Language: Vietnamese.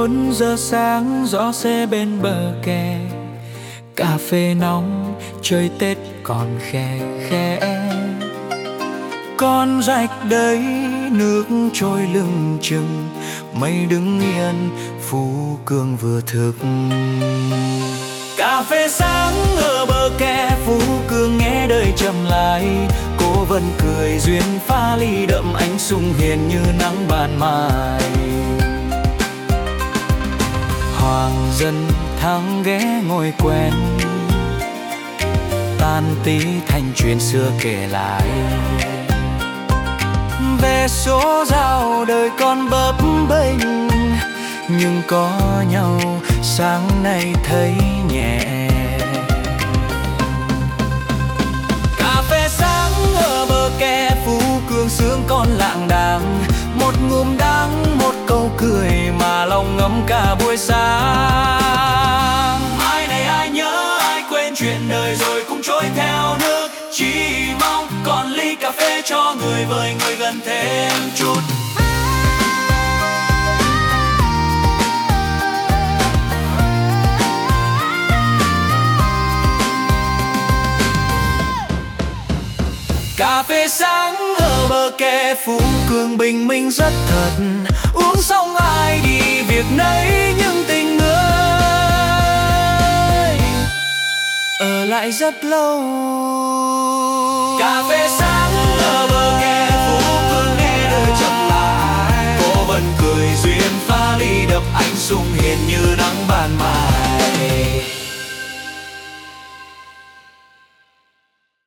4 giờ sáng, gió se bên bờ kè, cà phê nóng, trời Tết còn khe khẽ. Con rạch đấy nước trôi lưng chừng, mây đứng yên, Phú Cương vừa thức. Cà phê sáng ở bờ kè, Phú Cương nghe đời chậm lại. Cô vẫn cười duyên pha ly đậm, ánh sung hiền như nắng ban mai. Hoàng dân thắng ghé ngồi quen, tan tí thành chuyện xưa kể lại. Về số giao đời con bấp bênh, nhưng có nhau sáng nay thấy nhẹ. Cà phê sáng ở bờ kè, Phú Cương sướng con lạng đàng. Một ngụm đắng, một câu cười mà lòng ngấm cả buổi sáng. Ai này ai nhớ, ai quên chuyện đời rồi cũng trôi theo nước. Chỉ mong còn ly cà phê cho người với người gần thêm chút. Cà phê sáng ở bờ kè, Phú Cương bình minh rất thật. Uống xong ai đi việc nấy, nhưng tình người ở lại rất lâu. Cà phê sáng ở bờ kè, Phú Cương nghe đời chậm lại. Cô vẫn cười duyên pha ly đập, ánh sung hiền như nắng ban mai.